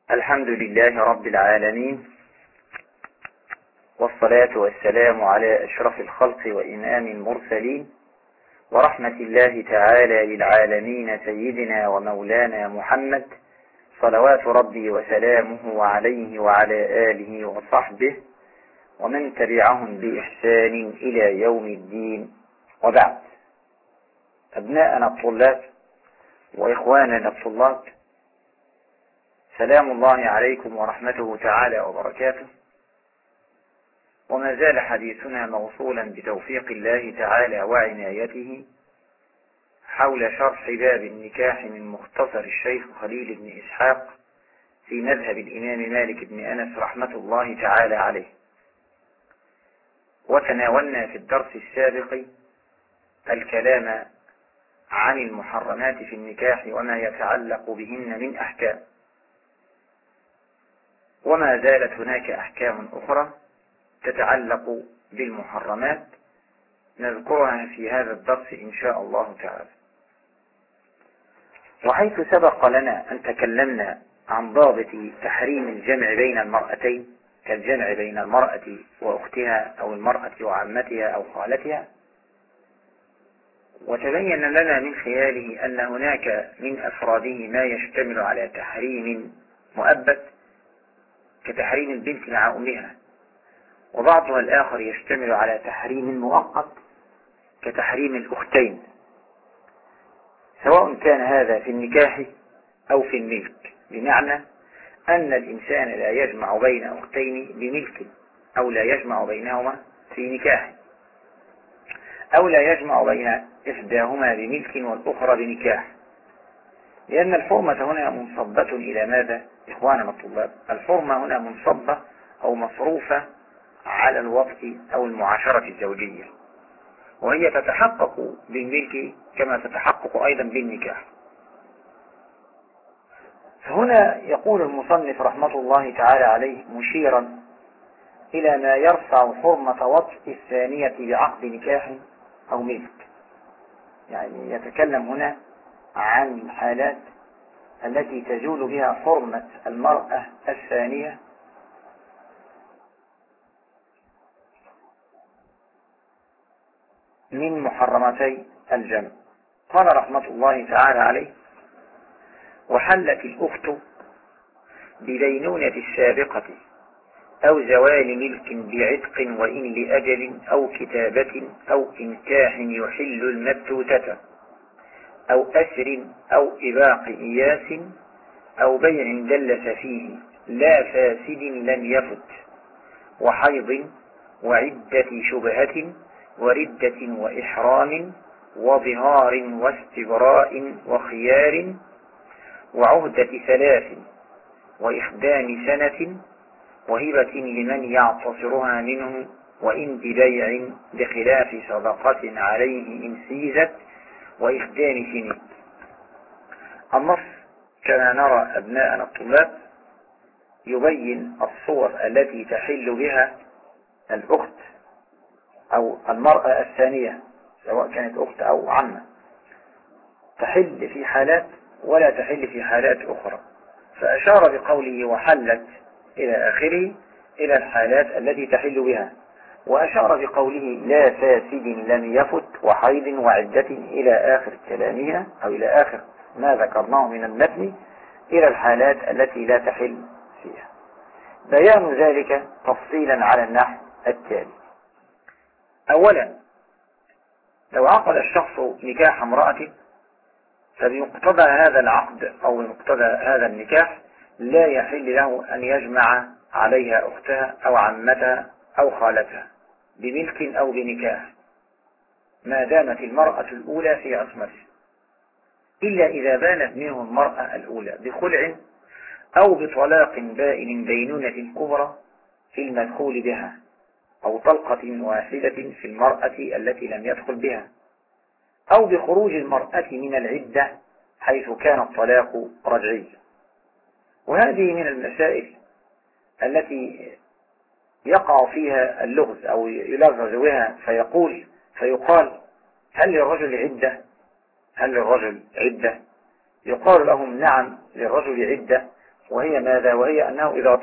الحمد لله رب العالمين، والصلاة والسلام على أشرف الخلق وإمام المرسلين، ورحمة الله تعالى للعالمين سيدنا ومولانا محمد، صلوات ربي وسلامه عليه وعلى آله وصحبه ومن تبعهم بإحسان إلى يوم الدين. وبعد، أبناءنا الطلاب وإخواننا الطلاب، سلام الله عليكم ورحمته تعالى وبركاته. وما زال حديثنا موصولا بتوفيق الله تعالى وعنايته حول شرح باب النكاح من مختصر الشيخ خليل بن إسحاق في مذهب الإمام مالك بن أنس رحمة الله تعالى عليه. وتناولنا في الدرس السابق الكلام عن المحرمات في النكاح وما يتعلق بهن من أحكام، وما زالت هناك أحكام أخرى تتعلق بالمحرمات نذكرها في هذا الدرس إن شاء الله تعالى. وحيث سبق لنا أن تكلمنا عن ضابط تحريم الجمع بين المرأتين كالجمع بين المرأة وأختها أو المرأة وعمتها أو خالتها، وتبين لنا من خلاله أن هناك من أفراده ما يشتمل على تحريم مؤبد كتحريم البنت مع أمها، وبعضها الآخر يشتمل على تحريم مؤقت كتحريم الأختين، سواء كان هذا في النكاح أو في الملك، بمعنى أن الإنسان لا يجمع بين أختين بملك، أو لا يجمع بينهما في نكاح، أو لا يجمع بين إحداهما بملك والأخرى بنكاح، لأن الحرمة هنا منصبة إلى ماذا إخواننا الطلاب؟ الحرمة هنا منصبة أو مصروفة على الوطء أو المعاشرة الزوجية، وهي تتحقق بالملك كما تتحقق أيضا بالنكاح. فهنا يقول المصنف رحمة الله تعالى عليه مشيرا إلى ما يرفع حرمة وطء الثانية بعقد نكاح أو ملك، يعني يتكلم هنا عن الحالات التي تزول بها حرمة المرأة الثانية من محرمتي الجمع. قال رحمة الله تعالى عليه: وحلت الأخت ببينونة السابقة أو زوال ملك بعتق وإن لأجل أو كتابة أو إنكاح يحل المبتوتة أو أسر أو إباق إياس أو بيع دلس فيه لا فاسد لم يفت، وحيض وعدة شبهة وردة وإحرام وظهار واستبراء وخيار وعهدة 3 وإخدام سنة وهبة لمن يعتصرها منه وإن ببيع بخلاف صدقة عليه إن سيزت وإخدام سنين. النص كما نرى أبناءنا الطلاب يبين الصور التي تحل بها الأخت أو المرأة الثانية سواء كانت أخت أو عمة، تحل في حالات ولا تحل في حالات أخرى، فأشار بقوله وحلت إلى آخره إلى الحالات التي تحل بها، وأشار بقوله لا فاسد لم يفت وحيض وعدة إلى آخر كلامها أو إلى آخر ما ذكرناه من المتن إلى الحالات التي لا تحل فيها. بيان ذلك تفصيلا على النحو التالي: أولا، لو عقد الشخص نكاح امرأته فبمقتضى هذا العقد أو بمقتضى هذا النكاح لا يحل له أن يجمع عليها أختها أو عمتها أو خالتها بملك أو بنكاح ما دامت المرأة الأولى في عصمته، إلا إذا بانت منه المرأة الأولى بخلع أو بطلاق بائن بينونة كبرى في المدخول بها، أو طلقة واحدة في المرأة التي لم يدخل بها، أو بخروج المرأة من العدة حيث كان الطلاق رجعي. وهذه من المسائل التي يقع فيها اللغز أو يلغز بها فيقال هل للرجل عدة؟ هل للرجل عدة؟ يقال لهم نعم للرجل عدة، وهي ماذا؟ وهي أنه إذا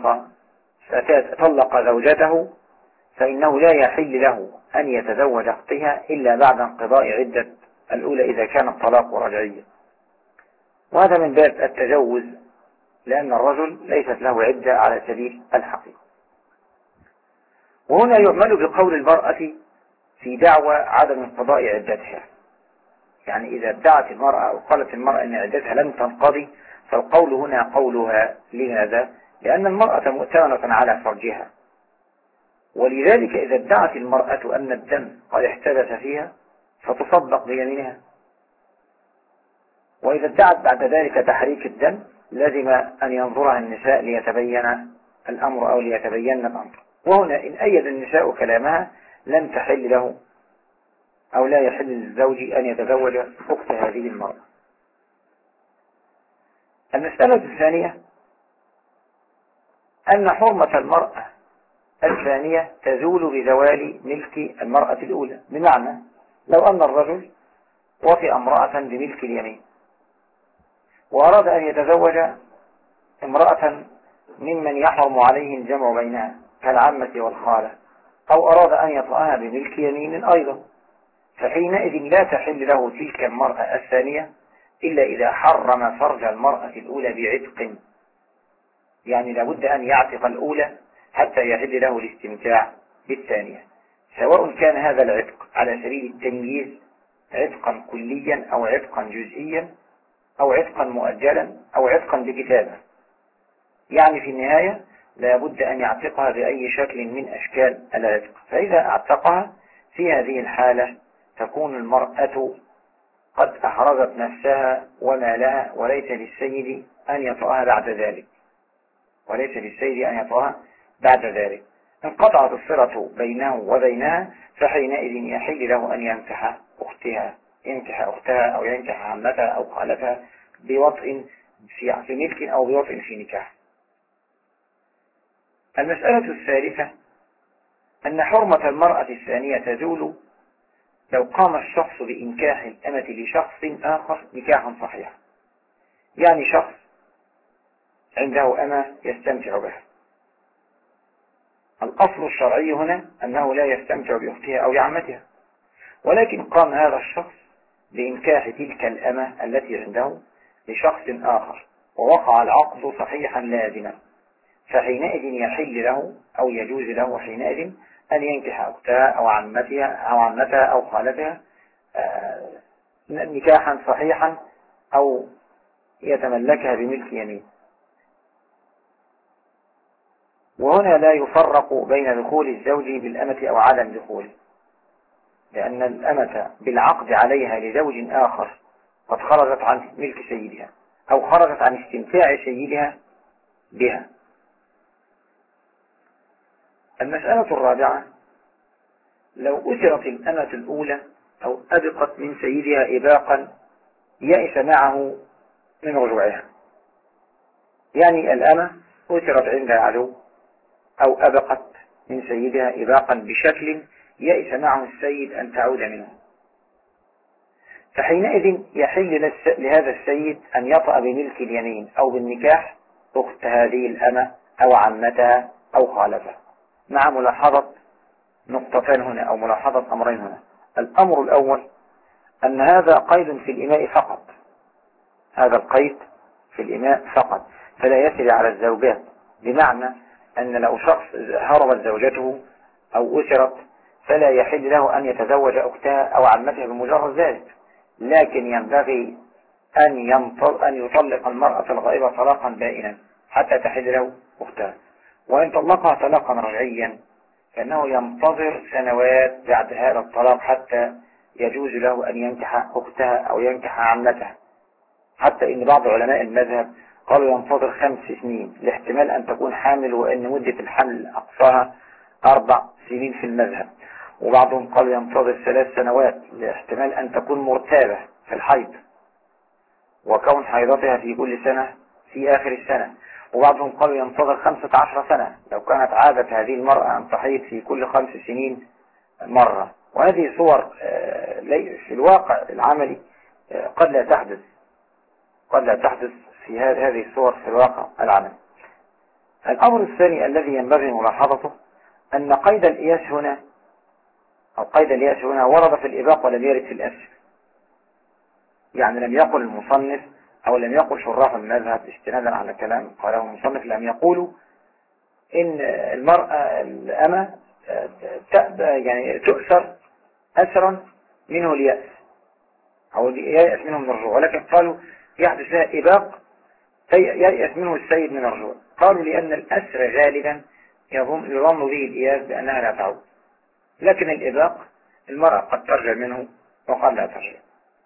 طلق زوجته فإنه لا يحل له أن يتزوج أختها إلا بعد انقضاء عدة الأولى إذا كان الطلاق رجعيا. وهذا من باب التجوز، لأن الرجل ليست له عدة على سبيل الحقيقة. وهنا يعمل بقول المرأة في دعوى عدم انقضاء عدتها، يعني إذا ادعت المرأة أو قالت المرأة أن عدتها لم تنقضي، فالقول هنا قولها. لماذا؟ لأن المرأة مؤتمنة على فرجها، ولذلك إذا ادعت المرأة أن الدم قد احتدث فيها فتصدق بيمينها، وإذا ادعت بعد ذلك تحريك الدم لازم أن ينظرها النساء ليتبين الأمر أو ليتبين الأمر. وهنا إن أيد النساء كلامها لم تحل له أو لا يحل للزوج أن يتزوج أخت هذه المرأة. المسألة الثانية أن حرمة المرأة الثانية تزول بزوال ملك المرأة الأولى، بمعنى لو أن الرجل وطئ امرأة بملك اليمين وأراد أن يتزوج امرأة ممن يحرم عليه الجمع بينها كالعمة والخالة، أو أراد أن يطأها بملك يمين أيضا، فحينئذ لا تحل له تلك المرأة الثانية إلا إذا حرم فرج المرأة الأولى بعتق، يعني لابد أن يعتق الأولى حتى يحل له الاستمتاع بالثانية، سواء كان هذا العتق على سبيل التمييز عتقا كليا أو عتقا جزئيا أو عتقا مؤجلا أو عتقا بكتابة. يعني في النهاية لابد أن يعتقها بأي شكل من أشكال العتق. فإذا اعتقها في هذه الحالة تكون المرأة قد أحرزت نفسها ومالها، وليس للسيد أن يطأها بعد ذلك، بعد ذلك انقطعت الصلة بينه وبينها، فحينئذ يحل له أن ينكح أختها أو ينكح عمتها أو خالتها بوطء في ملك أو بوطء في نكاح. المسألة الثالثة أن حرمة المرأة الثانية تزول لو قام الشخص بإنكاح الأمة لشخص آخر نكاحا صحيحا، يعني شخص عنده أمة يستمتع بها، الأصل الشرعي هنا أنه لا يستمتع بأختها أو بعمتها، ولكن قام هذا الشخص بإنكاح تلك الأمة التي عنده لشخص آخر ووقع العقد صحيحا لازما، فحينئذ يحل له أو يجوز له حينئذ أن ينكح أختها أو عمتها أو خالتها نكاحا صحيحا أو يتملكها بملك يمين. وهنا لا يفرق بين دخول الزوج بالأمة أو عدم دخوله، لأن الأمة بالعقد عليها لزوج آخر قد خرجت عن ملك سيدها أو خرجت عن استمتاع سيدها بها. المسألة الرابعة لو أسرت الأمة الأولى أو أبقت من سيدها إباقا يئس معه من رجوعها، يعني الأمة أسرت عندها عدو أو أبقت من سيدها إباقا بشكل يئس معه السيد أن تعود منه، فحينئذ يحل لهذا السيد أن يطأ بملك اليمين أو بالنكاح أخت هذه الأمة أو عمتها أو خالتها، مع ملاحظة نقطتين هنا أو ملاحظة أمرين هنا. الأمر الأول أن هذا قيد في الإماء فقط، هذا القيد في الإماء فقط، فلا يسري على الزوجات، بمعنى أن لو شخص هربت زوجته أو أسرت فلا يحل له أن يتزوج أختها أو عمتها بمجرد ذلك، لكن ينبغي أن يطلق المرأة الغائبة طلاقا بائنا حتى تحل له أختها، وإن طلقها طلاقا رجعيا فإنه ينتظر سنوات بعد هذا الطلاق حتى يجوز له أن ينكح أختها أو ينكح عمتها، حتى إن بعض علماء المذهب قالوا ينتظر 5 سنين لاحتمال أن تكون حامل، وأن مدة الحمل أقصاها 4 سنين في المذهب، وبعضهم قالوا ينتظر 3 سنوات لاحتمال أن تكون مرتابة في الحيض وكون حيضتها في كل سنة في آخر السنة، وبعضهم قالوا ينتظر 15 سنة لو كانت عادة هذه المرأة أن تحيض في كل 5 سنين مرة. وهذه صور في الواقع العملي قد لا تحدث في هذه الصور في الواقع العملي. الأمر الثاني الذي ينبغي ملاحظته أن قيد الإياس هنا أو قيد الإياس هنا ورد في الإباق ولم يرد في الأسر. يعني لم يقل المصنف أو لم يقل شراح المذهب استنادا على كلام قاله المصنف، لم يقولوا إن المرأة الأمة يعني تؤثر أثرا منه اليأس أو ييأس منه من الرجوع، ولكن قالوا يحدث لها إباق ييأس منه السيد من الرجوع. قالوا لأن الأسر غالبا يظن به الإياس بأنها لا تعود، لكن الإباق المرأة قد ترجع منه وقد لا ترجع.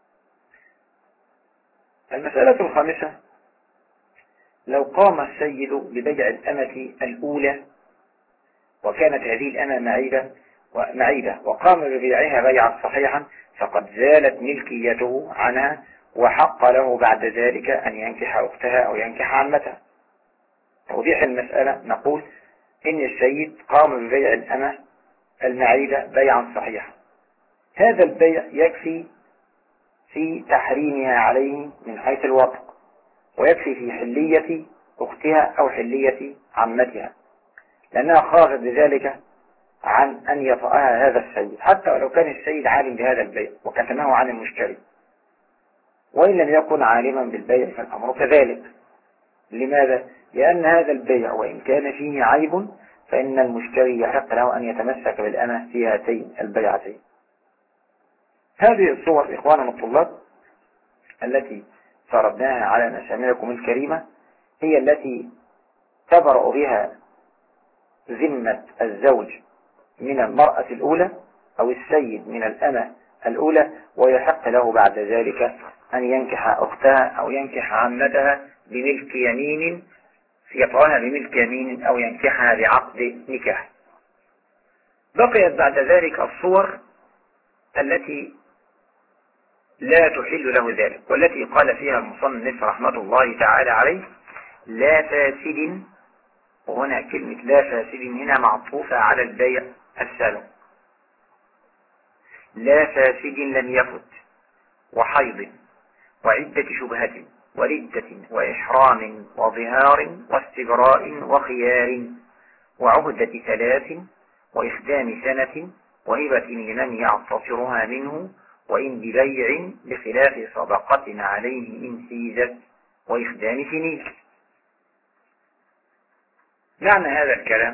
المسألة الخامسة: لو قام السيد ببيع الأمة الأولى وكانت هذه الأمة معيبة وقام ببيعها بيعا صحيحا فقد زالت ملكيته عنها، وحق له بعد ذلك أن ينكح أختها أو ينكح عمتها. توضيح المسألة: نقول إن السيد قام ببيع الأمة المعيبة بيعا صحيحا، هذا البيع يكفي في تحريمها عليه من حيث الوطء، ويكفي في حلية أختها أو حلية عمتها، لأنها خرجت بذلك عن أن يطأها هذا السيد، حتى ولو كان السيد عالم بهذا البيع وكتمه عن المشتري. وإن لم يكن عالما بالبيع فالأمر كذلك. لماذا؟ لأن هذا البيع وإن كان فيه عيب فإن المشتري يحق له أن يتمسك بالأمة في هاتين البيعتين. هذه الصور إخواننا الطلاب التي فرضناها على مسامعكم الكريمة هي التي تبرأ بها ذمة الزوج من المرأة الأولى أو السيد من الأمة الأولى، ويحق له بعد ذلك أن ينكح أختها أو ينكح عمتها بملك يمين، يطأها بملك يمين أو ينكحها بعقد نكاح. بقيت بعد ذلك الصور التي لا تحل له ذلك، والتي قال فيها المصنف رحمة الله تعالى عليه: لا فاسد. وهنا كلمة لا فاسد هنا معطوفة على البيع السابق. لا فاسد لم يفت، وحيض، وعدة شبهة، وردة، وإحرام، وظهار، واستبراء، وخيار، وعهدة 3، وإخدام سنة، وهبة لمن يعتصرها منه، وإن ببيع بخلاف صدقة عليه إن سيزت، وإخدام سنين. معنى هذا الكلام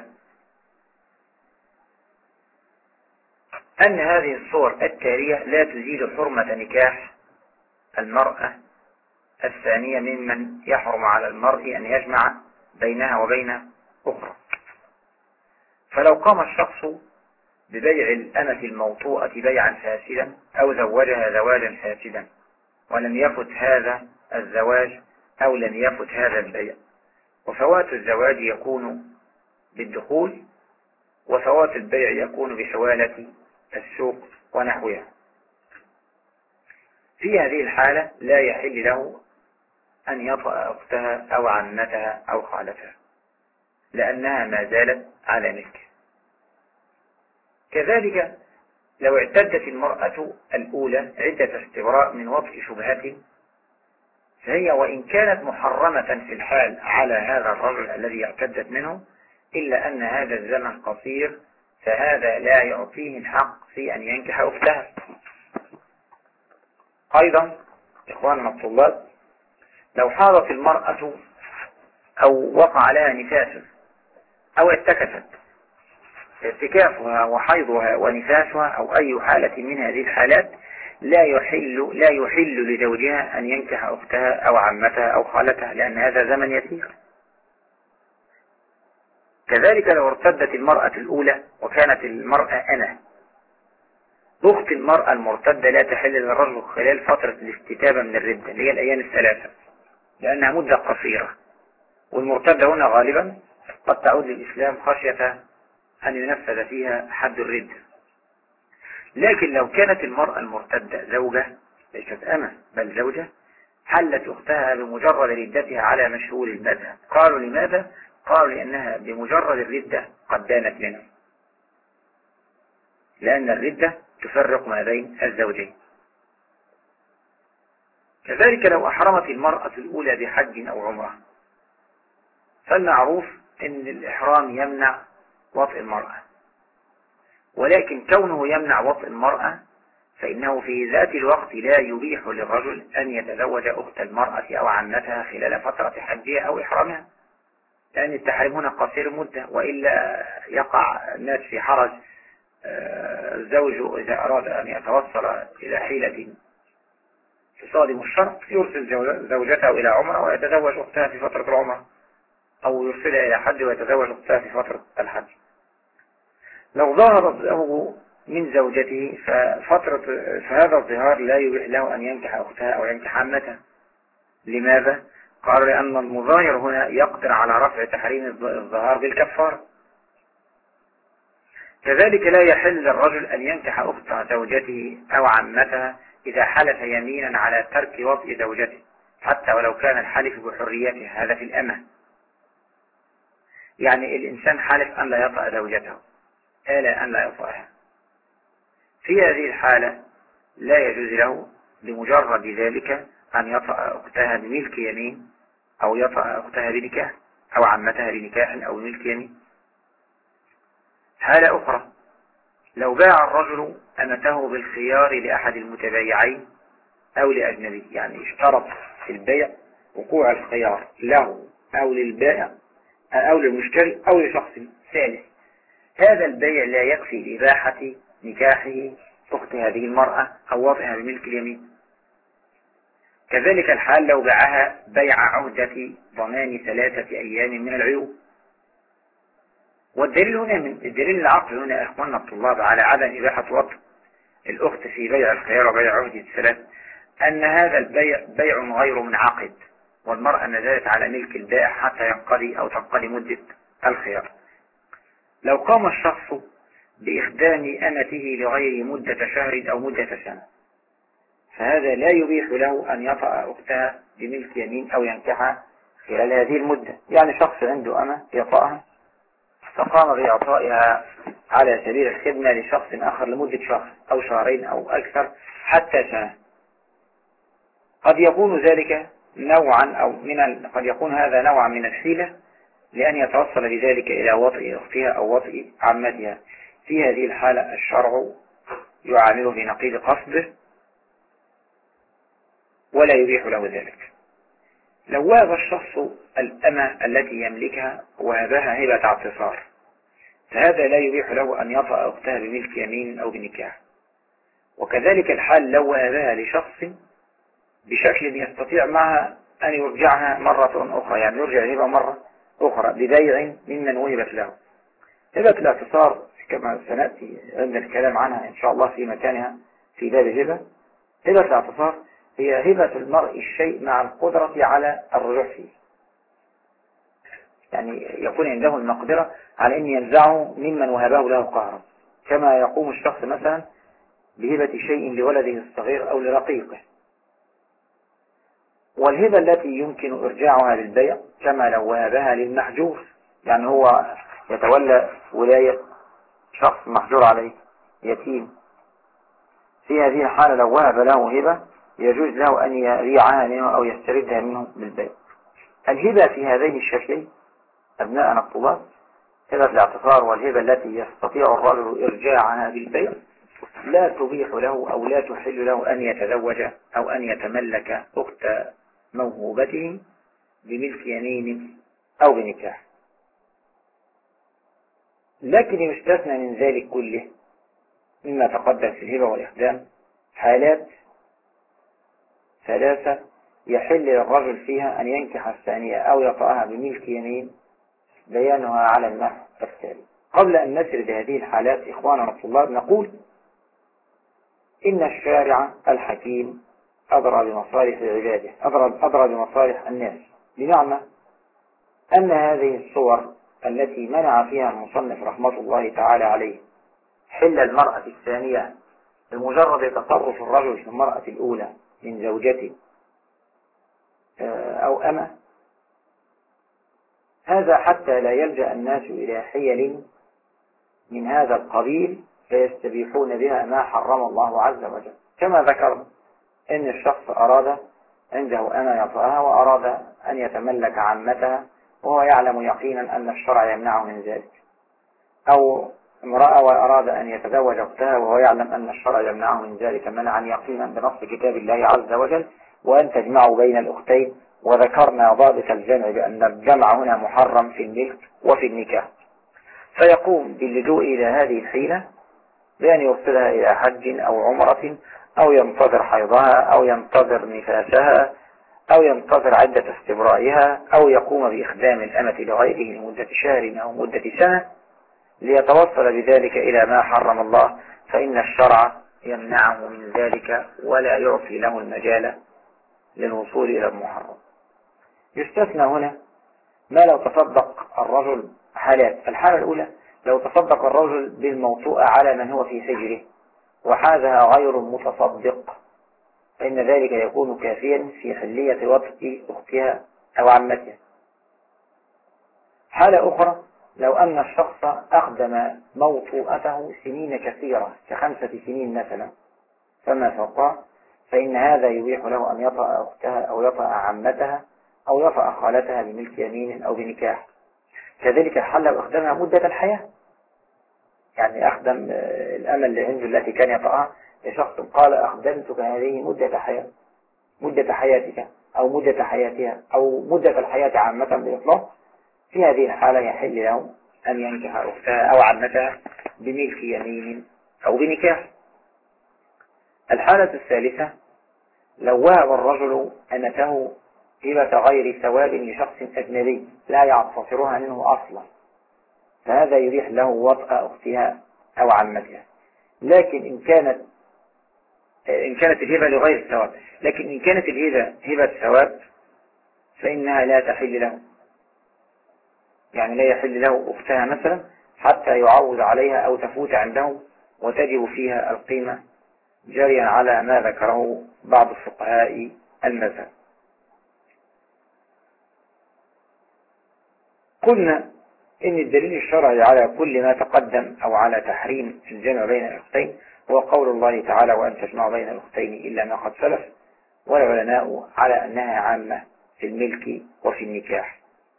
أن هذه الصور التالية لا تزيد حرمة نكاح المرأة الثانية ممن يحرم على المرء أن يجمع بينها وبين أخرى. فلو قام الشخص ببيع الأمة الموطوءة بيعا فاسدا أو زوجها زواجا فاسدا ولم يفت هذا الزواج أو لم يفت هذا البيع، وفوات الزواج يكون بالدخول، وفوات البيع يكون بحوالة السوق ونحوها، في هذه الحالة لا يحل له أن يطأ أختها أو عمتها أو خالتها، لأنها ما زالت على ملك. كذلك لو اعتدت المرأة الأولى عدة استبراء من وطء شبهة، فهي وإن كانت محرمة في الحال على هذا الرجل الذي اعتدت منه، إلا أن هذا الزمن قصير، فهذا لا يعطيه الحق في أن ينكح أختها. أيضا إخواننا الطلاب، لو حاضت المرأة أو وقع لها نفاس أو اتكست، ارتكافها وحيضها ونفاسها أو أي حالة من هذه الحالات لا يحل لزوجها أن ينكح أختها أو عمتها أو خالتها، لأن هذا زمن يسير. كذلك لو ارتدت المرأة الأولى وكانت المرأة أخت المرأة المرتدة لا تحل للرجل خلال فترة الاستتابة من الردة اللي هي الأيام الثلاثة، لأنها مدة قصيرة، والمرتدة هنا غالبا قد تعود للإسلام خشية أن ينفذ فيها حد الردة. لكن لو كانت المرأة المرتدة زوجة ليست أمة بل زوجة، حلت أختها بمجرد ردتها على مشهور المذهب. قالوا لماذا؟ قالوا لأنها بمجرد الردة قد دانت منه، لأن الردة تفرق ما بين الزوجين. كذلك لو أحرمت المرأة الأولى بحج أو عمرة، فالمعروف أن الإحرام يمنع وطئ المرأة، ولكن كونه يمنع وطئ المرأة فإنه في ذات الوقت لا يبيح للرجل أن يتزوج أخت المرأة أو عمتها خلال فترة حجها أو إحرامها، لأن التحريم هنا قصير مدة، وإلا يقع الناس في حرج. الزوج إذا أراد أن يتوصل إلى حيلة تصادم الشرط يرسل زوجته إلى عمره ويتزوج أختها في فترة العمره، أو يرسلها إلى حج ويتزوج أختها في فترة الحج. لو ظهر الزوج من زوجته فهذا الظهار لا يبيح له أن ينكح أختها أو ينكح عمتها. لماذا؟ قال لأن المظاهر هنا يقدر على رفع تحريم الظهار بالكفارة. كذلك لا يحل للرجل أن ينكح أخت زوجته أو عمتها إذا حلف يمينا على ترك وطئ زوجته، حتى ولو كان الحلف بحريته، هذا في الأمة. يعني الإنسان حلف أن لا يطأ زوجته، أن لا يطأها، في هذه الحالة لا يجوز له بمجرد ذلك أن يطأ أختها بملك يمين، أو يطأ أختها بنكاح، أو عمتها بنكاح أو ملك يمين. حالة أخرى، لو باع الرجل أمته بالخيار لأحد المتبايعين أو لأجنبي، يعني اشترط في البيع وقوع الخيار له أو للبائع أو للمشتري أو لشخص ثالث، هذا البيع لا يكفي لإباحة نكاحه أخت هذه المرأة أو وضعها بملك اليمين. كذلك الحال لو باعها بيع عهدة ضمان 3 أيام من العيوب. والدليل هنا الدليل العقل هنا أخواننا الطلاب على عدم إباحة وضع الأخت في بيع الخيار وبيع عهدة الثلاث، أن هذا البيع بيع غير منعقد، والمرأة نزلت على ملك البائع حتى ينقضي أو تنقضي مدة الخيار. لو قام الشخص بإخدام أمته لغير مدة شهر أو مدة سنة، فهذا لا يبيح له أن يطأ أختها بملك يمين أو ينكحها خلال هذه المدة. يعني شخص عنده أمة يطأها، فقام بإعطائها على سبيل الخدمة لشخص آخر لمدة شهر أو شهرين أو أكثر حتى سنة، قد يكون ذلك قد يكون هذا نوعا من الحيلة لأن يتوصل بذلك إلى وطئ أختها أو وطئ عمتها. في هذه الحالة الشرع يعامله بنقيض قصده ولا يبيح له ذلك. لو وهب الشخص الأمة التي يملكها وهبها هبة اعتصار، فهذا لا يبيح له أن يطأ أختها بملك يمين أو بنكاح. وكذلك الحال لو وهبها لشخص بشكل يستطيع معها أن يرجعها مرة أخرى، يعني يرجع الهبة مرة أخرى ببيع ممن وهبت له. هبة الاعتصار كما سنأتي عند الكلام عنها إن شاء الله في مكانها في باب الهبة. هبة الاعتصار هي هبة المرء الشيء مع القدرة على الرجوع فيه، يعني يكون عنده المقدرة على أن ينزعه ممن وهبه له قهرا، كما يقوم الشخص مثلا بهبة شيء لولده الصغير أو لرقيقه. والهبة التي يمكن إرجاعها للبيع كما لو وهبها للمحجور، يعني هو يتولى ولاية شخص محجور عليه يتيم، في هذه الحالة لو وهب له هبة يجوز له أن يبيعها منه أو يستردها منه بالبيع. الهبة في هذين الشكلين أبناءنا الطلاب، هبة الاعتصار والهبة التي يستطيع الرجل إرجاعها بالبيع، لا تبيح له أو لا تحل له أن يتزوج أو أن يتملك أخت موهوبته بملك يمين أو بنكاح. لكن يستثنى من ذلك كله مما تقدم في الهبة والإخدام حالات 3 يحل للرجل فيها أن ينكح الثانية أو يطأها بملك يمين، بيانها على النحو التالي. قبل أن نسرد هذه الحالات إخواننا الطلاب نقول إن الشارع الحكيم أدرى بمصالح عباده، أدرى بمصالح الناس، بمعنى أن هذه الصور التي منع فيها المصنف رحمة الله تعالى عليه حل المرأة الثانية بمجرد تصرف الرجل في المرأة الأولى من زوجته أو أمه، هذا حتى لا يلجأ الناس إلى حيل من هذا القبيل فيستبيحون بها ما حرم الله عز وجل. كما ذكر إن الشخص أراد عنده أنا يطأها وأراد أن يتملك عمتها وهو يعلم يقينا أن الشرع يمنعه من ذلك، أو امرأة وأراد أن يتزوج أختها وهو يعلم أن الشرع يمنعه من ذلك منعا يقينا بنص كتاب الله عز وجل، وأن تجمعوا بين الأختين. وذكرنا ضابط الجمع بأن الجمع هنا محرم في الملك وفي النكاح، فيقوم باللجوء إلى هذه الحيلة بأن يوصلها إلى حج أو عمرة، أو ينتظر حيضها، أو ينتظر نفاسها، أو ينتظر عدة استبرائها، أو يقوم بإخدام الأمة لغيره لمدة شهر أو مدة سنة ليتوصل بذلك إلى ما حرم الله، فإن الشرع يمنعه من ذلك ولا يعطي له المجال للوصول إلى المحرم. يستثنى هنا ما لو تصدق الرجل حالات. الحالة الأولى لو تصدق الرجل بالموطوءة على من هو في سجره وحازها غير متصدق، فإن ذلك يكون كافيا في حلية وطء أختها أو عمتها. حالة أخرى لو أن الشخص أخدم موطوءته سنين كثيرة ك5 سنين مثلا فما فوقها، فإن هذا يبيح له أن يطأ أختها أو يطأ عمتها أو يطأ خالتها بملك يمين أو بنكاح. كذلك الحل لو أخدمها مدة الحياة، يعني أخدم الأمل اللي عنده التي كان يطأها لشخص قال أخدمتك هذه مدة حياتك أو مدة حياتها أو مدة الحياة عامة بإطلاق. في هذه الحالة يحل له أن ينكح أختها أو عمتها بملك يمين أو بنكاح. الحالة الثالثة لو وهب الرجل أمته هبة غير ثواب لشخص أجنبي لا يعتصرها منه أصلا، فهذا يبيح له وطأ أختها أو عمتها. لكن إن كانت الهبة لغير ثواب، لكن إن كانت الهبة هبة ثواب فإنها لا تحل له، يعني لا يحل له أختها مثلا حتى يعوض عليها أو تفوت عنده وتجب فيها القيمة جريا على ما ذكره بعض الفقهاء المذهب. قلنا إن الدليل الشرعي على كل ما تقدم أو على تحريم الجمع بين الأختين هو قول الله تعالى وأن تجمع بين الأختين إلا ما قد سلف، والعلماء على أنها عامة في الملك وفي النكاح.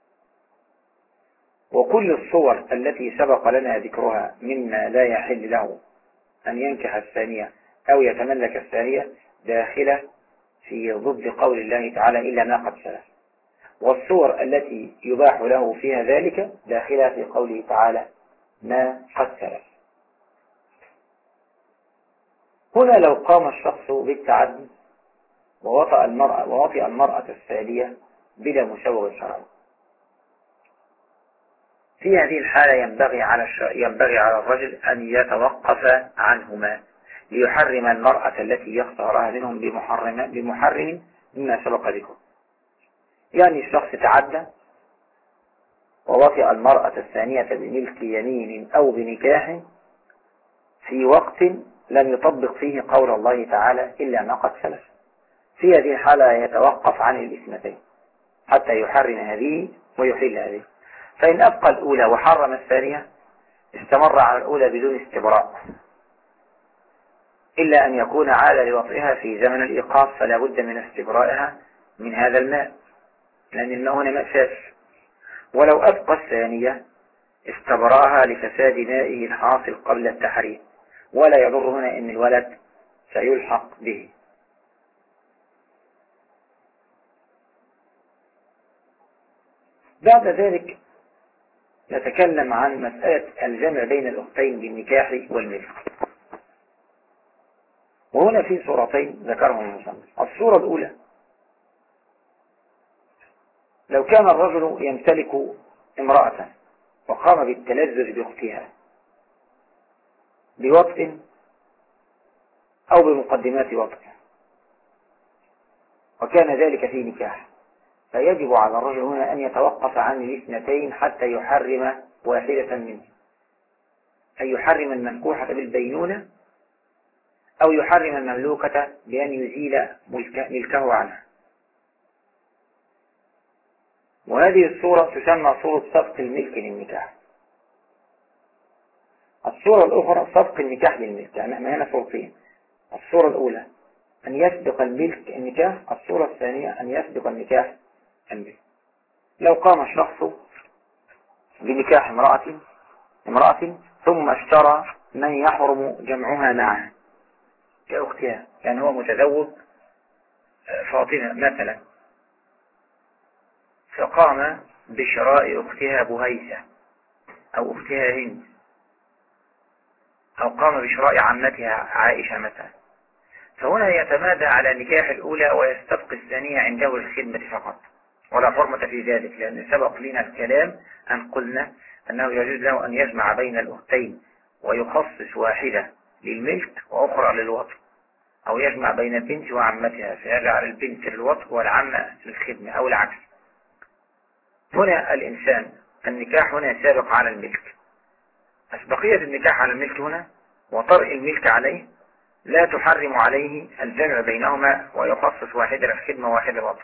وكل الصور التي سبق لنا ذكرها مما لا يحل له أن ينكح الثانية أو يتملك الثانية داخلة في ضد قول الله تعالى إلا ما قد سلف، والصور التي يباح له فيها ذلك داخلة في قوله تعالى ما قد سلف. هنا لو قام الشخص بالتعدي ووطئ المرأة الثانية بلا مسوغ شرعي، في هذه الحالة ينبغي على الرجل أن يتوقف عنهما ليحرم المرأة التي يختارها منهم بمحرم مما سبق ذكره. يعني الشخص تعدى ووطئ المرأة الثانية بملك يمين أو بنكاح في وقت لم يطبق فيه قول الله تعالى إلا ما قد سلف، في هذه الحالة يتوقف عن الاثنتين حتى يحرم هذه ويحل هذه. فإن أبقى الأولى وحرم الثانية استمر على الأولى بدون استبراء، إلا أن يكون عاد لوطئها في زمن الإيقاف فلا بد من استبرائها من هذا الماء، لأن الماء هنا ماء فاسد. ولو أبقى الثانية استبراها لفساد مائه الحاصل قبل التحريم، ولا يضر هنا أن الولد سيلحق به. بعد ذلك نتكلم عن مسألة الجمع بين الأختين بالنكاح والملك، وهنا في صورتين ذكرهم المصنف. الصورة الأولى لو كان الرجل يمتلك امرأة وقام بالتلذذ بأختها بوطء أو بمقدمات وطء وكان ذلك في نكاح، فيجب على الرجل هنا أن يتوقف عن الاثنتين حتى يحرم واحدة منه، أن يحرم المنكوحة بالبينونة أو يحرم المملوكة بأن يزيل ملكه عنها. وهذه الصورة تسمى صورة سبق الملك للنكاح. الصورة الأخرى سبق النكاح للملك، يعني هنا صورتين. الصورة الأولى أن يسبق الملك النكاح. الصورة الثانية أن يسبق النكاح الملك. لو قام الشخص بنكاح امرأة ثم اشترى من يحرم جمعها معها كأختها، يعني هو متزوج فاطمة مثلا، فقام بشراء أختها بهيسة أو أختها هند، أو قام بشراء عمتها عائشة مثلا، فهنا يتمادى على نكاح الأولى ويستبقي الثانية عنده الخدمة فقط، ولا حرمة في ذلك، لأن سبق لنا الكلام أن قلنا أنه يجوز له أن يجمع بين الأختين ويخصص واحدة للملك وأخرى للوطن، أو يجمع بين البنت وعمتها فيجعل البنت للوطن والعمة للخدمة أو العكس. هنا الإنسان النكاح هنا سابق على الملك. أسبقية النكاح على الملك هنا وطرء الملك عليه لا تحرم عليه الجمع بينهما ويخصص واحدة للخدمة وواحدة للوطن.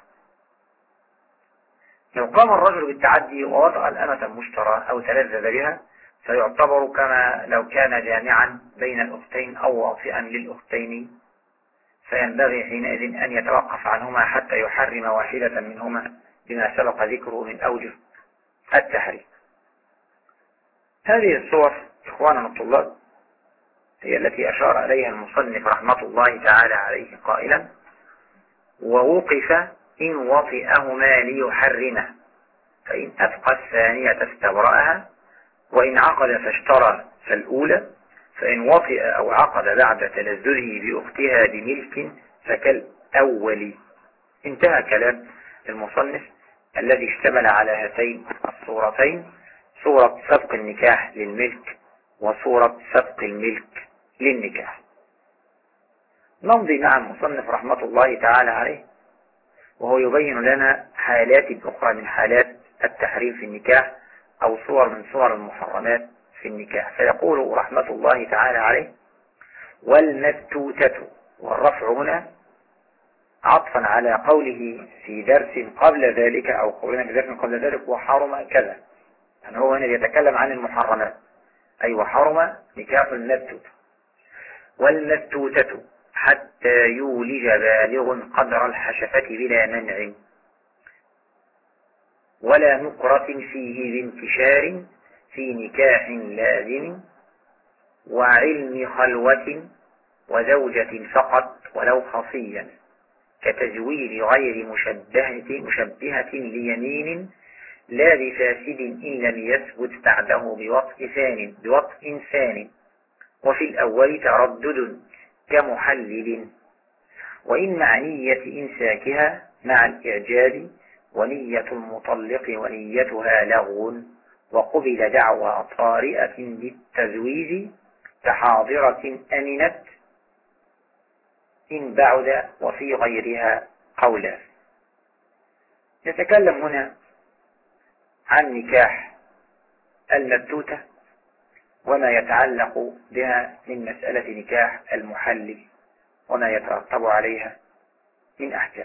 لو قام الرجل بالتعدي ووطأ الأمة المشترى أو تلذذ بها فيعتبر كما لو كان جامعا بين الأختين أو واطئا للأختين، فينبغي حينئذ أن يتوقف عنهما حتى يحرم واحدة منهما بما سبق ذكره من أوجه التحريم. هذه الصور إخواننا الطلاب هي التي أشار إليها المصنف رحمة الله تعالى عليه قائلا: ووقف إن وطئهما ليحرمه، فإن أبقى الثانية استبرأها، وإن عقد فاشترى فالأولى، فإن وطئ أو عقد بعد تلذذه بأختها بملك فكالأول. انتهى كلام المصنف الذي اشتمل على هاتين الصورتين: صورة سبق النكاح للملك وصورة سبق الملك للنكاح. نمضي مع المصنف رحمة الله تعالى عليه وهو يبين لنا حالات أخرى من حالات التحريم في النكاح أو صور من صور المحرمات في النكاح، فيقول رحمة الله تعالى عليه: والمبتوتة، والرفع هنا عطفا على قوله في درس قبل ذلك أو قولنا في درس قبل ذلك وحرم كذا، يعني هو هنا يتكلم عن المحرمات، أي وحرم نكاح المبتوتة. والمبتوتة حتى يولج بالغ قدر الحشفة بلا منع، ولا نقرة فيه بانتشار في نكاح لازم، وعلم خلوة وزوجة فقط ولو خصيا، كتزوير غير مشبهة ليمين لا بفاسد إن لم يثبت بعده بوطء ثان، وفي الأول تردد كمحلل، وإن مع نية إمساكها مع الإعجاب، ونية المطلق ونيتها لغو، وقبل دعوى طارئة بالتزويج كحاضرة أمنت إن بعد، وفي غيرها قولا. نتكلم هنا عن نكاح المبتوتة وما يتعلق بها من مسألة نكاح المحلل وما يترتب عليها من أحكام.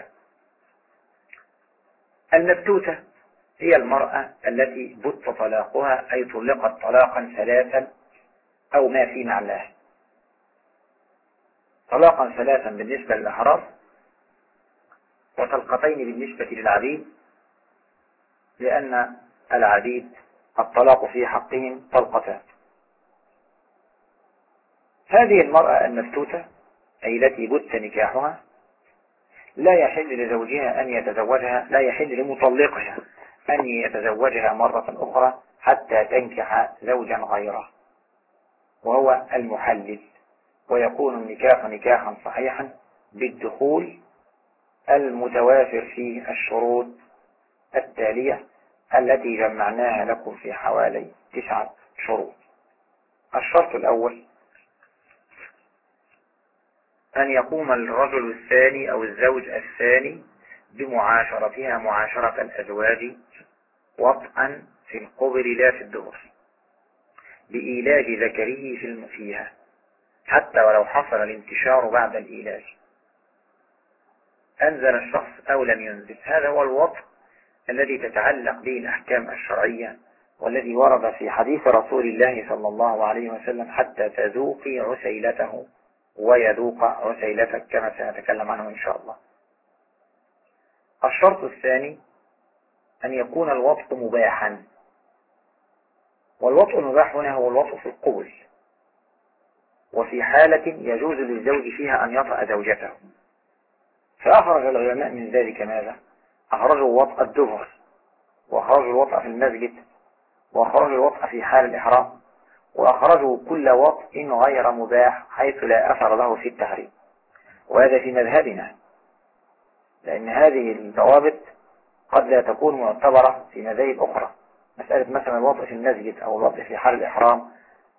المبتوتة هي المرأة التي بت طلاقها، أي طلقت طلاقا ثلاثا أو ما في معناه. طلاقا ثلاثا بالنسبة للأحرار، وطلقتين بالنسبة للعبيد، لأن العبيد الطلاق في حقهم طلقتان. هذه المرأة المبتوتة أي التي بت نكاحها لا يحل لزوجها أن يتزوجها، لا يحل لمطلقها أن يتزوجها مرة أخرى حتى تنكح زوجا غيره وهو المحلل، ويكون النكاح نكاحا صحيحا بالدخول المتوافر فيه الشروط التالية التي جمعناها لكم في حوالي 9 شروط. الشرط الأول: أن يقوم الرجل الثاني أو الزوج الثاني بمعاشرتها معاشرة الأزواج وطئا في القبر لا في الدبر، بإيلاج ذكره فيها حتى ولو حصل الانتشار بعد الإيلاج، أنزل الشخص أو لم ينزل. هذا هو الوطء الذي تتعلق به الأحكام الشرعية، والذي ورد في حديث رسول الله صلى الله عليه وسلم: حتى تذوقي عسيلته ويذوق عسيلتك كما سنتكلم عنه إن شاء الله. الشرط الثاني أن يكون الوطء مباحا، والوطء المباح هنا هو الوطء في القبل، وفي حالة يجوز للزوج فيها أن يطأ زوجته. فأخرج العلماء من ذلك ماذا؟ أخرجوا وطأ الدبر، وأخرجوا الوطأ في المسجد، وأخرجوا الوطأ في حال الإحرام، وأخرجوا كل وطء غير مباح حيث لا أثر له في التحريم. وهذا في مذهبنا، لأن هذه الضوابط قد لا تكون معتبرة في مذاهب أخرى. مسألة مثلا الوطء في المسجد أو الوطء في حال الإحرام،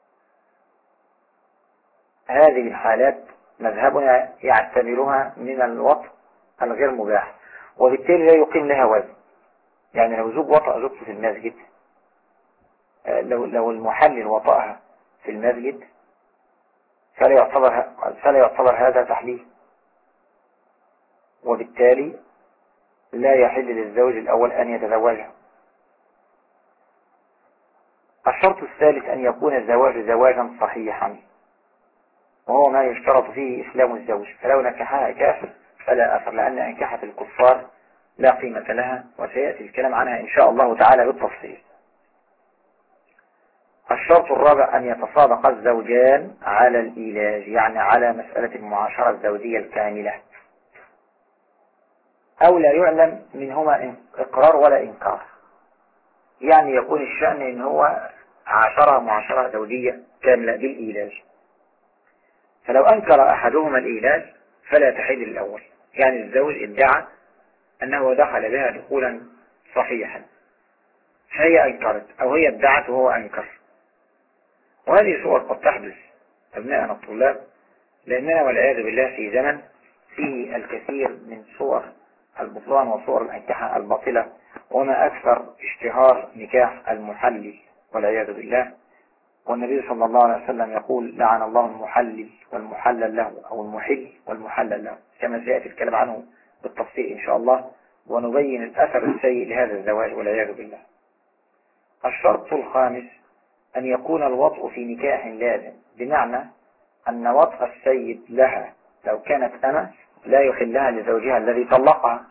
هذه الحالات مذهبنا يعتبرها من الوطء الغير مباح، وبالتالي لا يقيم لها وزن. يعني لو زوج وطأ زوجته في المسجد، لو المحلل وطأها في المسجد فلا يعتبر هذا تحليل، وبالتالي لا يحل للزوج الأول أن يتزوجها. الشرط الثالث أن يكون الزواج زواجا صحيحا، وهو ما يشترط فيه إسلام الزوج. فلو نكحها كافر فلا أثر، لأن أنكحة الكفار لا قيمة لها، وسيأتي الكلام عنها إن شاء الله تعالى بالتفصيل. الشرط الرابع أن يتصادق الزوجان على الإيلاج، يعني على مسألة المعاشرة الزوجية الكاملة، أو لا يعلم منهما إقرار ولا إنكار. يعني يكون الشأن إن هو عاشرها معاشرة زوجية كاملة بالإيلاج. فلو أنكر أحدهما الإيلاج فلا تحل الأول. يعني الزوج ادعى أنه دخل بها دخولا صحيحا، فهي أنكرت، أو هي ادعت وهو أنكر. وهذه صور قد تحدث أبناءنا الطلاب، لأننا والعياذ بالله في زمن فيه الكثير من صور البطلان وصور الأنكحة الباطلة، وما أكثر اشتهار نكاح المحلل والعياذ بالله. والنبي صلى الله عليه وسلم يقول: لعن الله المحلل والمحلل له، أو المحل والمحلل له، كما سيأتي الكلام عنه بالتفصيل إن شاء الله، ونبين الأثر السيء لهذا الزواج والعياذ بالله. الشرط الخامس أن يكون الوطء في نكاح لازم، بمعنى أن وطء السيد لها لو كانت أمة لا يحلها لزوجها الذي طلقها.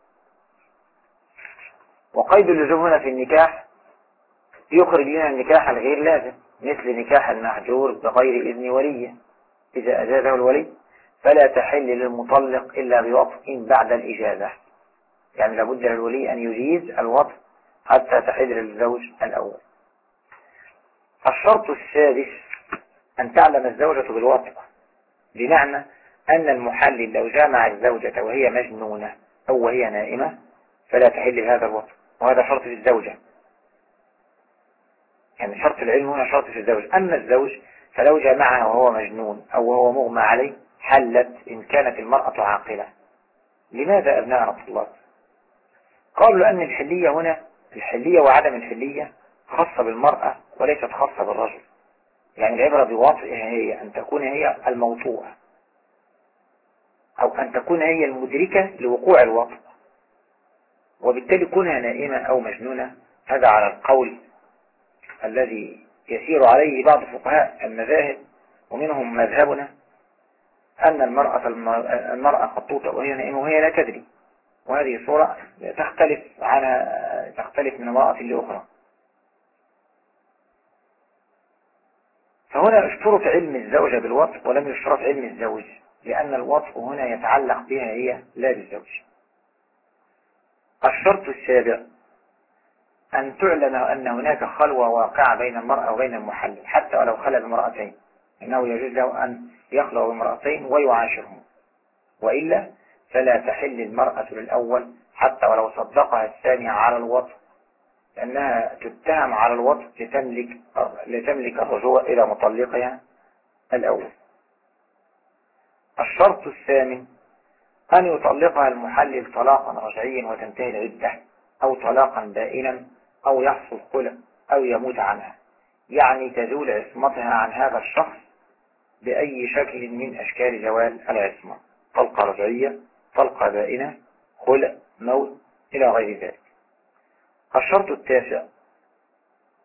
وقيد اللزوم هنا في النكاح يخرج لنا النكاح الغير لازم، مثل نكاح المهجور بغير إذن وليه، إذا أجازه الولي فلا تحل للمطلق إلا بوطء بعد الإجازة. يعني لابد للولي أن يجيز الوطء حتى تحل للزوج الأول. الشرط السادس أن تعلم الزوجة بالوطء، بمعنى أن المحلل لو جامع الزوجة وهي مجنونة أو وهي نائمة فلا تحل هذا الوطء، وهذا شرط في الزوجة. يعني شرط العلم هنا شرط في الزوج. أما الزوج فلو جامعها وهو مجنون أو وهو مغمى عليه حلت إن كانت المرأة عاقلة. لماذا أبناء الله؟ قالوا لأن الحلية هنا، الحلية وعدم الحلية خاصة بالمرأة وليست خاصة بالرجل. يعني العبرة بوطئها هي أن تكون هي الموطوءة، أو أن تكون هي المدركة لوقوع الوطء، وبالتالي كونها نائمة أو مجنونة هذا على القول الذي يسير عليه بعض فقهاء المذاهب ومنهم مذهبنا، أن المرأة قد توطأ وهي نائمة وهي لا تدري، وهذه صورة تختلف من امرأة لأخرى. فهنا اشترط علم الزوجة بالوطء ولم يشترط علم الزوج، لأن الوطء هنا يتعلق بها هي لا بالزوج. الشرط السابع أن تعلم أن هناك خلوة واقعة بين المرأة وبين المحلل، حتى ولو خلى بامرأتين، إنه يجوز له أن يخلو بامرأتين ويعاشرهم، وإلا فلا تحل المرأة للأول حتى ولو صدقها الثانية على الوطء، لأنها تتهم على الوطء لتملك الرجوع إلى مطلقها الأول. الشرط الثامن أن يطلقها المحلل طلاقا رجعيا وتنتهي العدة، أو طلاقا بائنا، أو يحصل خلع، أو يموت عنها، يعني تزول عصمتها عن هذا الشخص بأي شكل من أشكال زوال العصمة، طلقة رجعية، طلقة بائنة، خلع، موت، إلى غير ذلك. الشرط التاسع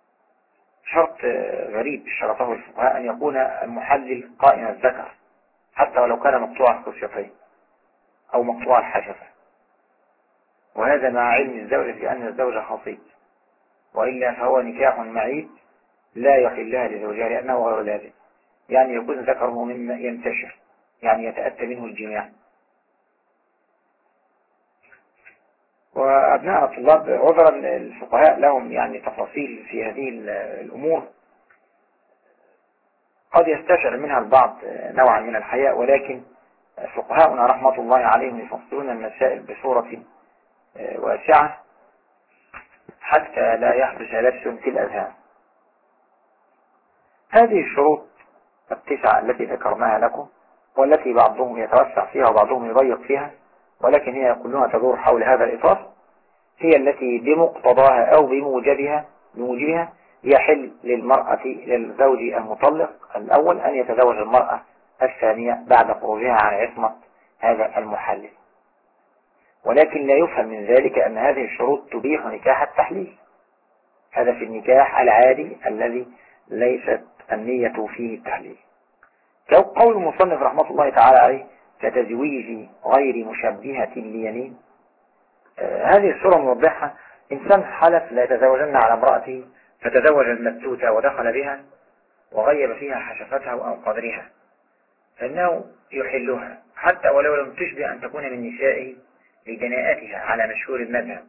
شرط غريب اشترطه الفقهاء، أن يكون المحلل قائم الذكر، حتى ولو كان مقطوع الخصيتين أو مقطوع الحشفة، وهذا مع علم الزوجة بأن الزوج خصيب، وإلا فهو نكاح معيب لا يحلها لزوجها لأنه غير لازم، يعني يكون ذكره مما ينتشر، يعني يتأتى منه الجماع. وأبناء الطلاب عذرا الفقهاء لهم يعني تفاصيل في هذه الأمور قد يستشعر منها البعض نوعا من الحياء، ولكن فقهاؤنا رحمة الله عليهم يفصلون المسائل بصورة واسعة حتى لا يحدث لبس في الأذهان. هذه الشروط التسعة التي ذكرناها لكم، والتي بعضهم يتوسع فيها وبعضهم يضيق فيها، ولكن هي كلها تدور حول هذا الإطار، هي التي بمقتضاها أو بموجبها يحل للزوج المطلق الأول أن يتزوج المرأة الثانية بعد خروجها عن عصمة هذا المحلل. ولكن لا يفهم من ذلك أن هذه الشروط تبيح نكاح التحليل، هذا في النكاح العادي الذي ليست النية فيه التحليل. قول المصنف رحمة الله تعالى عليه كتزويج غير مشبهة ليمين، هذه الصورة موضحة. إنسان حلف لا يتزوجن على امرأته فتزوج المبتوتة ودخل بها وغيب فيها حشفتها أو قدرها، فإنه يحلها حتى ولو لم تشبه أن تكون من نسائه لدناءتها على مشهور المذهب،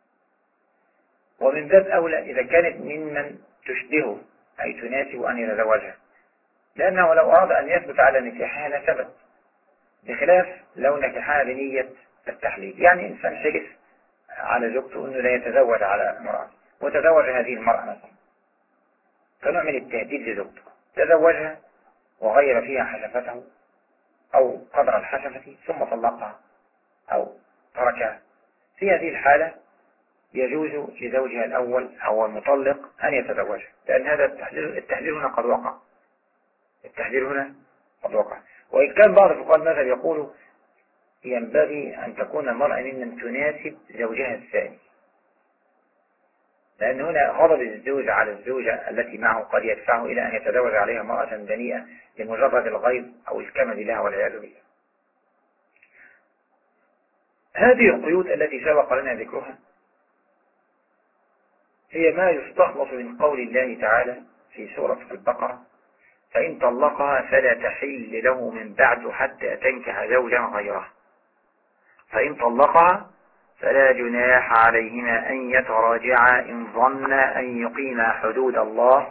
ومن باب أولى إذا كانت ممن تشبهه أي تناسب أن يتزوجها، لأنه لو أراد أن يثبت على نكاحها لثبت، بخلاف لو نكحها بنية التحليل. يعني إنسان حلف على زوجته أنه لا يتزوج على امرأة وتزوج هذه المرأة مثلا، كنوع من التهديد لزوجته، تزوجها وغير فيها حشفته أو قدر الحشفة ثم طلقها أو تركها. في هذه الحالة يجوز لزوجها الأول أو المطلق أن يتزوجها، لأن هذا التحليل هنا قد وقع، التحليل هنا قد وقع. وإن كان بعض فقهاء المذهب يقول ينبغي أن تكون المرأة ممن تناسب زوجها الثاني، لأن هنا غضب الزوج على الزوجة التي معه قد يدفعه إلى أن يتزوج عليها امرأة دنيئة لمجرد الغيظ أو الكمد لها والعياذ بالله. هذه القيود التي سبق لنا ذكرها هي ما يستخلص من قول الله تعالى في سورة البقرة: فإن طلقها فلا تحل له من بعد حتى تنكح زوجا غيره، فإن طلقها فلا جناح عليهما أن يتراجعا إن ظنا أن يقيما حدود الله،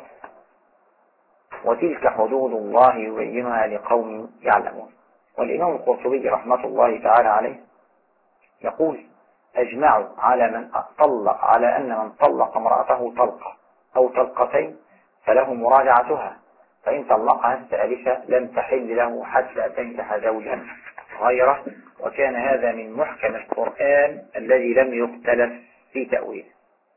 وتلك حدود الله يبينها لقوم يعلمون. والإمام القرطبي رحمة الله تعالى عليه يقول: أجمعوا على أن من طلق امرأته طلقة أو طلقتين فله مراجعتها، فإن طلقها الثالثة لم تحل له حتى تنكح زوجا غيره. وكان هذا من محكم القرآن الذي لم يختلف في تأويله.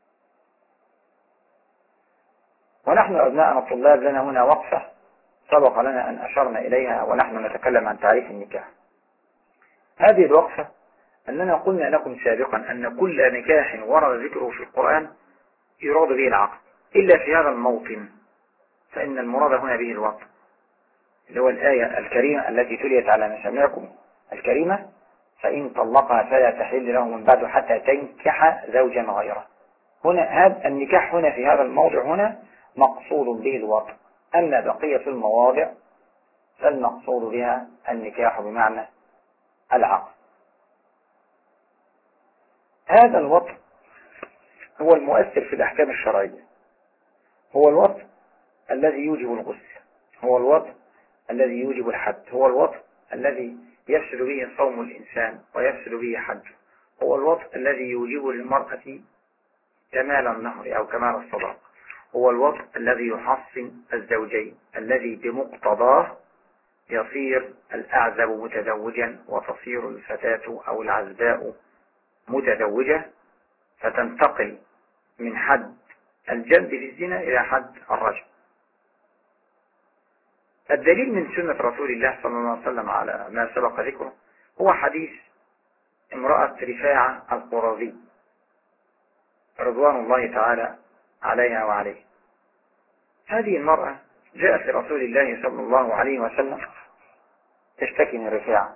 ونحن أبناءنا الطلاب لنا هنا وقفة سبق لنا أن أشرنا إليها ونحن نتكلم عن تعريف النكاح. هذه الوقفة أننا قلنا لكم سابقا أن كل نكاح ورد ذكره في القرآن يراد به العقد، إلا في هذا الموطن فإن المراد هنا به الوطن، اللي هو الآية الكريمة التي تليت على مسامعكم الكريمة: فإن طلقها فلا تحل له من بعد حتى تنكح زوجا غيره. هنا هذا النكاح هنا في هذا الموضع هنا مقصود به الوطن، أما بقية المواضع فالمقصود بها النكاح بمعنى العقد. هذا الوطن هو المؤثر في الأحكام الشرعية، هو الوطن الذي يوجب الغسل، هو الوطن الذي يوجب الحد، هو الوطن الذي يفسد به صوم الإنسان ويفسد به حجه، هو الوطن الذي يوجب للمرأة كمال النهر أو كمال الصداق، هو الوطن الذي يحصن الزوجين الذي بمقتضاه يصير الأعزب متزوجا وتصير الفتاة أو العزباء متزوجة، فتنتقل من حد الجلد في الزنا إلى حد الرجم. الدليل من سنة رسول الله صلى الله عليه وسلم على ما سبق ذكره هو حديث امرأة رفاعة القرظي رضوان الله تعالى عليها وعليه. هذه المرأة جاءت لرسول الله صلى الله عليه وسلم تشتكي من رفاعة،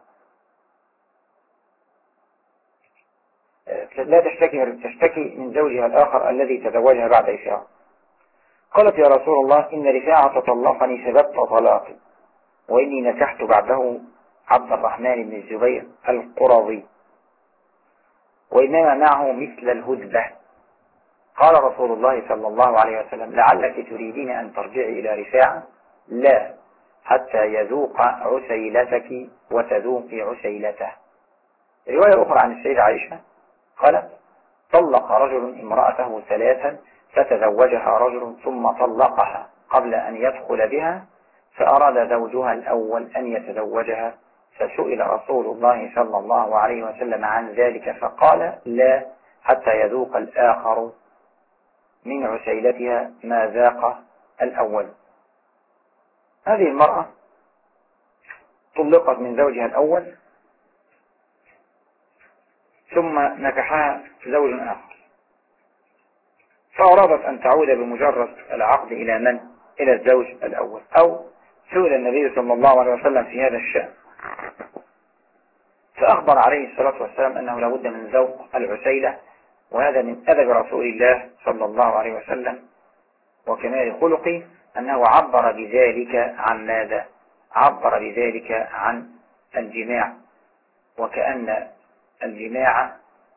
لا تشتكي من زوجها الآخر الذي تزوجها بعد رفاعة. قالت يا رسول الله إن رفاعة طلقني سببت طلاقي، وإني نكحت بعده عبد الرحمن بن الزبير القرظي، وإنما معه مثل الهدبة. قال رسول الله صلى الله عليه وسلم لعلك تريدين أن ترجعي إلى رفاعة؟ لا، حتى يذوق عسيلتك وتذوقي عسيلته. رواية أخرى عن السيدة عائشة قالت طلق رجل امرأته 3 فتزوجها رجل ثم طلقها قبل أن يدخل بها، فأراد زوجها الأول أن يتزوجها، فسئل رسول الله صلى الله عليه وسلم عن ذلك فقال لا، حتى يذوق الآخر من عسيلتها ما ذاق الأول. هذه المرأة طلقت من زوجها الأول ثم نكحها زوج آخر، فأرادت أن تعود بمجرد العقد إلى من؟ إلى الزوج الأول. أو سئل النبي صلى الله عليه وسلم في هذا الشأن فأخبر عليه الصلاة والسلام أنه لابد من ذوق العسيلة، وهذا من أدب رسول الله صلى الله عليه وسلم وكمال خلقه أنه عبر بذلك عن ماذا؟ عبر بذلك عن الجماع، وكأن الجماع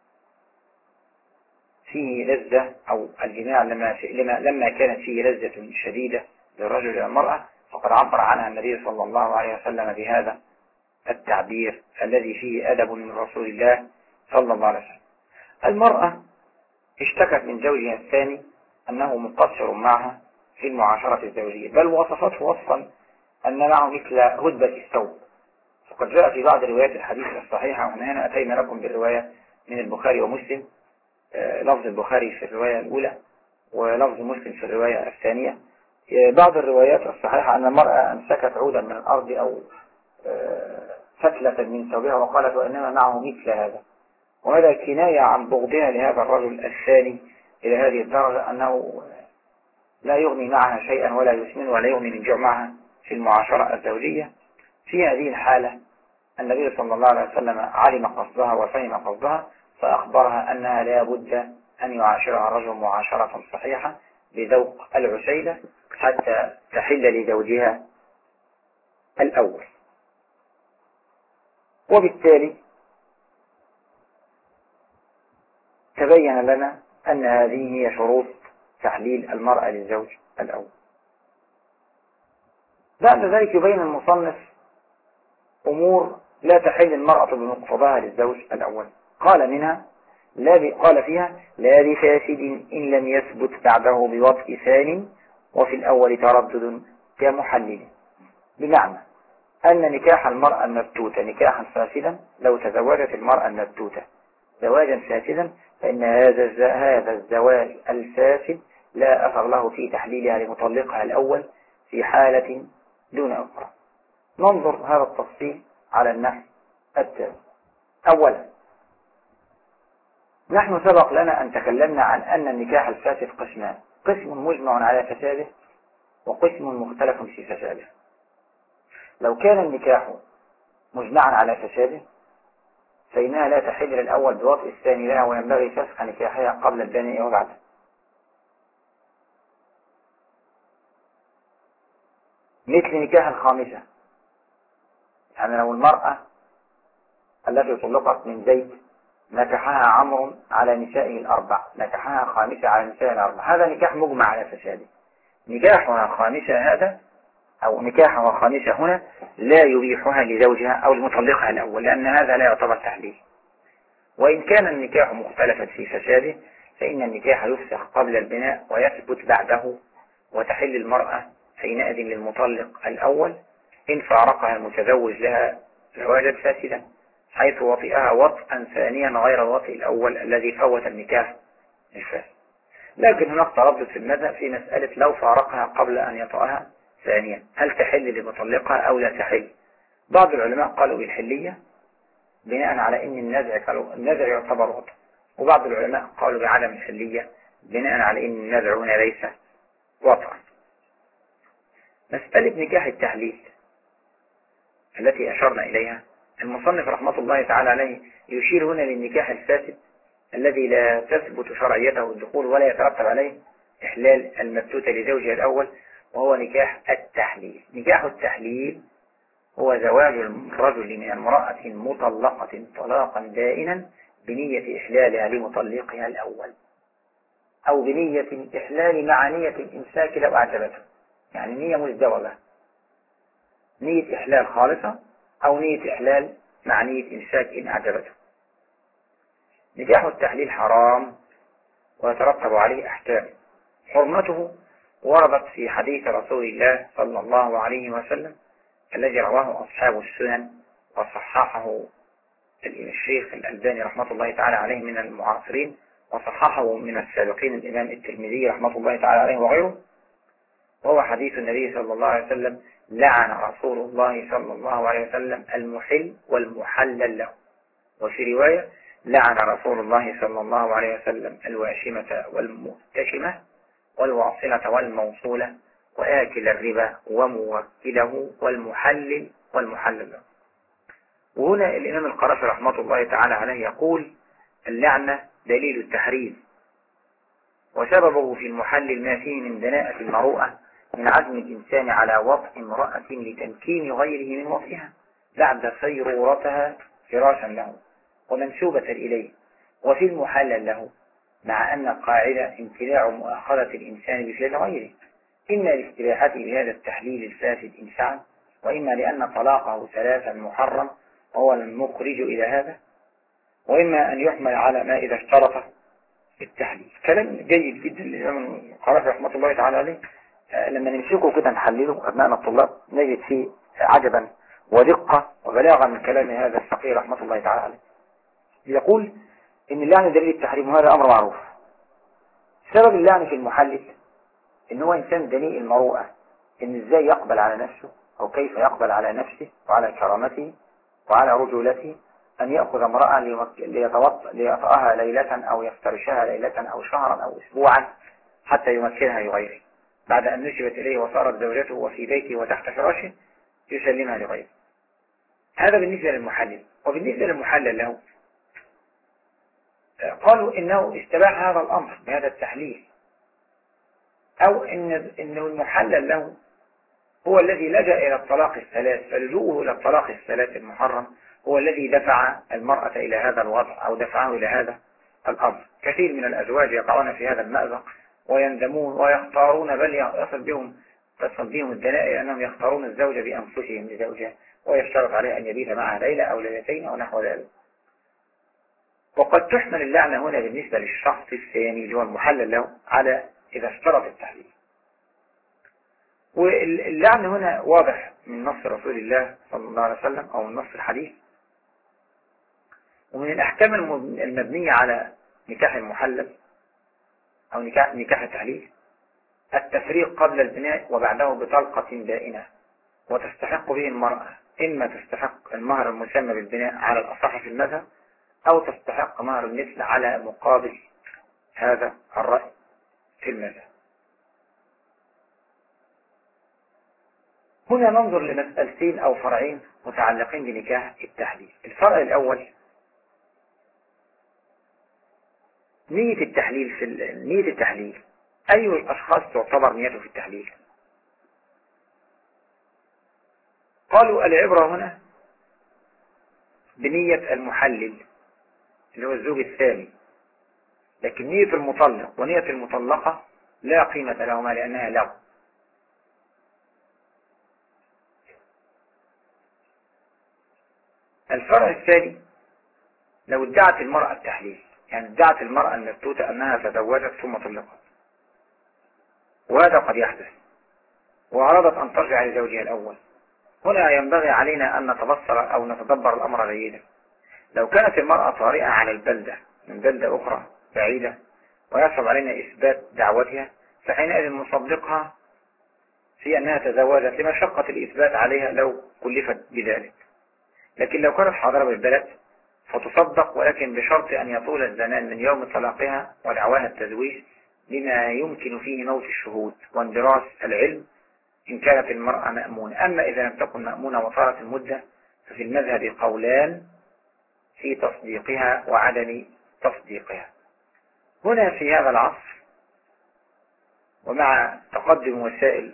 فيه لذة، أو الجماع لما كانت فيه لذة شديدة للرجل والمرأة، فقد عبر عنها النبي صلى الله عليه وسلم بهذا التعبير الذي فيه أدب من رسول الله صلى الله عليه وسلم. المرأة اشتكت من زوجها الثاني أنه مقصر معها في المعاشرة الزوجية، بل وصفته وصفا أن معه مثل هدبة الثوب، وقد جاء في بعض روايات الحديث الصحيحة، ومن هنا أتينا لكم بالرواية من البخاري ومسلم، لفظ البخاري في الرواية الأولى ولفظ مسلم في الرواية الثانية. بعض الروايات الصحيحة أن المرأة أمسكت عودا من الأرض أو فتلة من ثوبها وقالت وإنما معه مثل هذا، وهذا كناية عن بغضها لهذا الرجل الثاني إلى هذه الدرجة أنه لا يغني معها شيئا ولا يسمن ولا يغني من جوع معها في المعاشرة الزوجية. في هذه الحالة النبي صلى الله عليه وسلم علم قصدها وفهم قصدها، فأخبرها أنها لا بد أن يعاشرها الرجل معاشرة صحيحة بذوق العسيلة حتى تحل لزوجها الأول. وبالتالي تبين لنا أن هذه هي شروط تحليل المرأة للزوج الأول. بعد ذلك يبين المصنف أمور لا تحل المرأة بمقتضاها للزوج الأول. قال منها قال فيها لا بفاسد إن لم يثبت بعده بوطء ثاني، وفي الأول تردد كمحلل، بمعنى أن نكاح المرأة المبتوتة نكاحا فاسدا لو تزوجت المرأة المبتوتة زواجا فاسدا فإن هذا الزواج الفاسد لا أثر له في تحليلها لمطلقها الأول في حالة دون أخرى. ننظر هذا التفصيل على النحو التالي. أولا، نحن سبق لنا أن تكلمنا عن أن النكاح الفاسد قسمان: قسم مجمع على فساده وقسم مختلف في فساده. لو كان النكاح مجمعا على فساده فإنها لا تحل للأول بوطء الثاني لها، وينبغي فسخ نكاحها قبل البناء وبعده. مثل نكاح الخامسة، يعني لو المرأة التي طلقت من زيد نكحها عمرو على نسائه الأربع، نكحها خامسة على نسائه الأربع، هذا نكاح مجمع على فساده. نكاحها خامسة هذا أو نكاحها خامسة هنا لا يبيحها لزوجها أو لمطلقها الأول، لأن هذا لا يعتبر تحليل. وإن كان النكاح مختلفا في فساده فإن النكاح يفسخ قبل البناء ويثبت بعده، وتحل المرأة حينئذ للمطلق الأول إن فارقها المتزوج لها زواجا فاسدا، حيث وطئها وطئا ثانيا غير الوطئ الأول الذي فوت النكاح الفاسد. لكن هناك تردد في المذهب في مسألة لو فارقها قبل أن يطأها ثانيا هل تحل لمطلقها أو لا تحل. بعض العلماء قالوا بالحلية بناء على أن النزع يعتبر وطئ، وبعض العلماء قالوا بعدم الحلية بناء على أن النزع هنا ليس وطئا. مسألة نكاح التحليل، التي أشرنا إليها، المصنف رحمة الله تعالى عليه يشير هنا للنكاح الفاسد الذي لا تثبت شرعيته الدخول ولا يترتب عليه إحلال المبتوتة لزوجها الأول، وهو نكاح التحليل. نكاح التحليل هو زواج الرجل من امرأة مطلقة طلاقا بائنا بنية إحلالها لمطلقها الأول، أو بنية الإحلال مع نية الإمساك لو أعجبته، يعني نية مزدوجة، نية إحلال خالصة أو نية إحلال مع نية إمساك إن أعجبته. نكاح التحليل حرام ويترتب عليه أحكام. حرمته وردت في حديث رسول الله صلى الله عليه وسلم الذي رواه أصحاب السنن وصححه الشيخ الألباني رحمة الله تعالى عليه من المعاصرين، وصححه من السابقين الإمام الترمذي رحمة الله تعالى عليه وغيره. وهو حديث النبي صلى الله عليه وسلم: لعن رسول الله صلى الله عليه وسلم المحل والمحلل له. وفي رواية: لعن رسول الله صلى الله عليه وسلم الواشمة والمؤتشمة والواصلة والموصولة وآكل الربا وموكله والمحلل والمحلل له. وهنا الإمام القرافي رحمة الله تعالى عليه يقول: اللعنة دليل التحريم، وسببه في المحلل ما فيه من دناءة المروءة من عزم الإنسان على وطء امرأة لتمكين غيره من وطئها بعد صيرورتها فراشا له ومنسوبة إليه. وفي المحلل له مع أن القاعدة امتناع مؤاخذة الإنسان بفعل غيره، إما لاستباحته بهذا التحليل الفاسد إن فعل، وإما لأن طلاقه ثلاثا محرم وهو المخرج إلى هذا، وإما أن يحمل على ما إذا اشترط التحليل. كلام جيد جدا للإمام القرافي رحمة الله تعالى عليه. لما نمسكه كده نحلله أبنائنا الطلاب نجد فيه عجبا ودقة وبلاغا من كلام هذا الفقيه رحمة الله تعالى عليه. يقول إن اللعن دليل التحريم، وهذا أمر معروف. سبب اللعن في المحلل إن هو إنسان دنيء المروءة، إن إزاي يقبل على نفسه أو كيف يقبل على نفسه وعلى كرامته وعلى رجولته أن يأخذ امرأة ليطأها ليلة أو يفترشها ليلة أو شهرا أو أسبوعا حتى يمكنها لغيره، بعد أن نسبت إليه وصارت زوجته وفي بيته وتحت فراشه يسلمها لغيره. هذا بالنسبة للمحلل. وبالنسبة للمحلل له قالوا إنه استباح هذا الأمر بهذا التحليل، أو إنه المحلل له هو الذي لجأ إلى الطلاق الثلاث، فلجوءه إلى الطلاق الثلاث المحرم هو الذي دفع المرأة إلى هذا الوضع أو دفعه إلى هذا الأمر. كثير من الأزواج يقعون في هذا المأزق ويندمون ويختارون، بل تصل بهم الدناء أنهم يختارون الزوجة بأنفسهم لزوجها، ويشترط عليه أن يبيت معها ليلة أو ليلتين أو نحو ذلك. وقد تحمل اللعنة هنا بالنسبة للشخص الثاني اللي هو المحلل له على إذا اشترط التحليل. واللعن هنا واضح من نص رسول الله صلى الله عليه وسلم أو من نص الحديث. ومن الأحكام المبنية على نكاح المحلل أو نكاح التحليل التفريق قبل البناء وبعده بطلقة بائنة، وتستحق به المرأة إما تستحق المهر المسمى بالبناء على الأصح في المذهب، أو تستحق مهر المثل على مقابل هذا الرأي في المذهب. هنا ننظر لمسألتين أو فرعين متعلقين بنكاح التحليل. الفرع الأول نية التحليل. أي الأشخاص تعتبر نيته في التحليل؟ قالوا العبرة هنا بنية المحلل اللي هو الزوج الثاني، لكن نية المطلق ونية المطلقة لا قيمة لهما لأنها لغو. الفرع الثاني لو ادعت المرأة التحليل، يعني ادعت المرأة المبتوتة أنها تزوجت ثم طلقت، وهذا قد يحدث، وأرادت أن ترجع لزوجها الأول. هنا ينبغي علينا أن نتبصر أو نتدبر الأمر جيدا. لو كانت المرأة طارئة على البلدة من بلدة أخرى بعيدة ويصعب علينا إثبات دعوتها، فحينئذ نصدقها في أنها تزوجت لمشقة الإثبات عليها لو كلفت بذلك. لكن لو كانت حاضرة بالبلد فتصدق، ولكن بشرط أن يطول الزمان من يوم طلاقها ودعواها التزويج، لما يمكن فيه موت الشهود واندراس العلم إن كانت المرأة مأمونة. أما إذا لم تكن مأمونة وطالت المدة ففي المذهب قولان في تصديقها وعدم تصديقها. هنا في هذا العصر ومع تقدم وسائل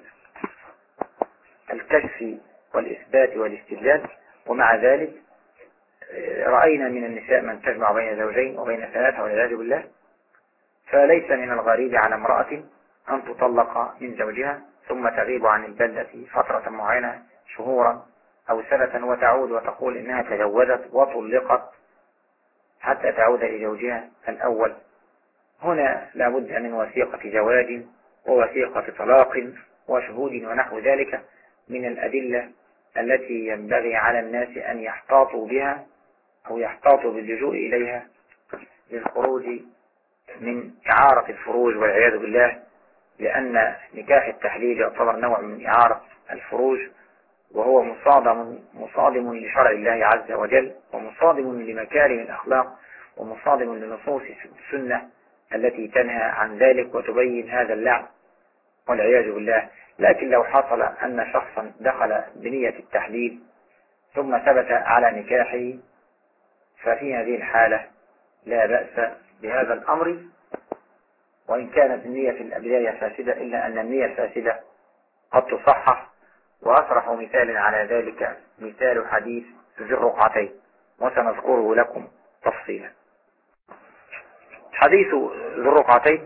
الكشف والإثبات والاستدلال، ومع ذلك رأينا من النساء من تجمع بين زوجين وبين ثلاثة والعياذ بالله، فليس من الغريب على امرأة أن تطلق من زوجها ثم تغيب عن البلدة فترة معينة شهورا أو سنة وتعود وتقول إنها تزوجت وطلقت حتى تعود لزوجها الأول. هنا لابد من وثيقة زواج ووثيقة طلاق وشهود ونحو ذلك من الأدلة التي ينبغي على الناس أن يحتاطوا بها أو يحتاطوا باللجوء إليها للخروج من إعارة الفروج والعياذ بالله، لأن نكاح التحليل يعتبر نوع من إعارة الفروج، وهو مصادم لشرع الله عز وجل، ومصادم لمكارم الأخلاق، ومصادم لنصوص السنة التي تنهى عن ذلك وتبين هذا اللعب والعياذ بالله. لكن لو حصل أن شخصا دخل بنية التحليل ثم ثبت على نكاحه ففي هذه الحالة لا بأس بهذا الأمر، وإن كانت النية في البداية فاسدة إلا أن النية الفاسدة قد تصحح. وأصرح مثال على ذلك مثال حديث ذي الرقعتين، وسنذكره لكم تفصيلا. حديث ذي الرقعتين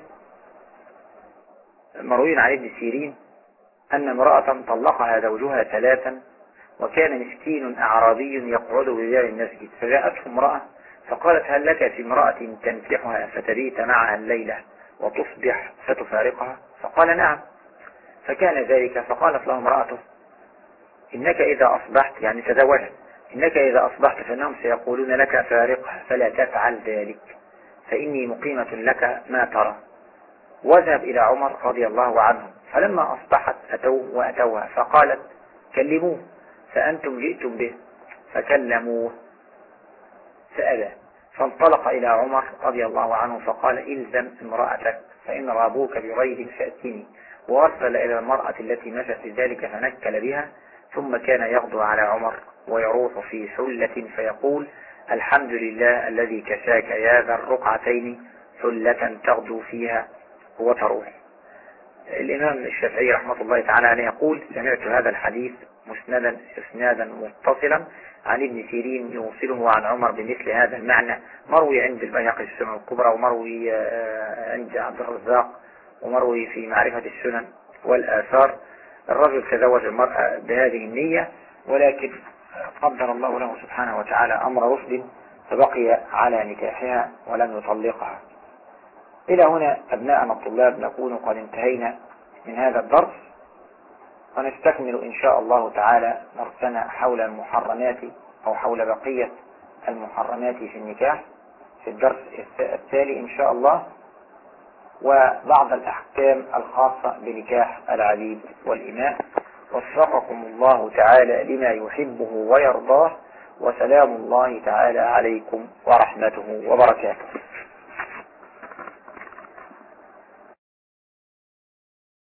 مروي عن ابن سيرين أن امرأة طلقها زوجها 3 وكان مسكين أعرابي يقعد بباب المسجد، فجاءته امرأة فقالت هل لك في امرأة تنكحها فتبيت معها الليلة وتصبح فتفارقها؟ فقال نعم. فكان ذلك فقالت له امرأته إنك إذا أصبحت، يعني تزوجت، إنك إذا أصبحت فإنهم سيقولون لك فارقها فلا تفعل ذلك فإني مقيمة لك ما ترى. واذهب إلى عمر رضي الله عنه، فلما أصبحت أتوه وأتوها فقالت كلموه فأنتم جئتم به، فكلموه فأبى، فانطلق إلى عمر رضي الله عنه فقال إلزم امرأتك فإن رابوك بغير فأتني، وأرسل إلى المرأة التي مشت لذلك فنكل بها، ثم كان يغدو على عمر ويروح في حلة فيقول الحمد لله الذي كساك يا ذا الرقعتين حلة تغدو فيها وتروح. الإمام الشافعي رحمة الله تعالى عليه يقول سمعت هذا الحديث مسندا إسنادا متصلا عن ابن سيرين يوصله عن عمر بمثل هذا المعنى، مروي عند البيهقي السنن الكبرى، ومروي عند عبد الرزاق، ومروي في معرفة السنن والآثار. الرجل تزوج المرأة بهذه النية، ولكن قدر الله له سبحانه وتعالى أمر رشد فبقي على نكاحها ولم يطلقها. إلى هنا أبناءنا الطلاب نكون قد انتهينا من هذا الدرس، ونستكمل إن شاء الله تعالى درسنا حول المحرمات أو حول بقية المحرمات في النكاح في الدرس التالي إن شاء الله، وبعض الأحكام الخاصة بنكاح العبيد والإماء. وفقكم الله تعالى لما يحبه ويرضاه، وسلام الله تعالى عليكم ورحمته وبركاته.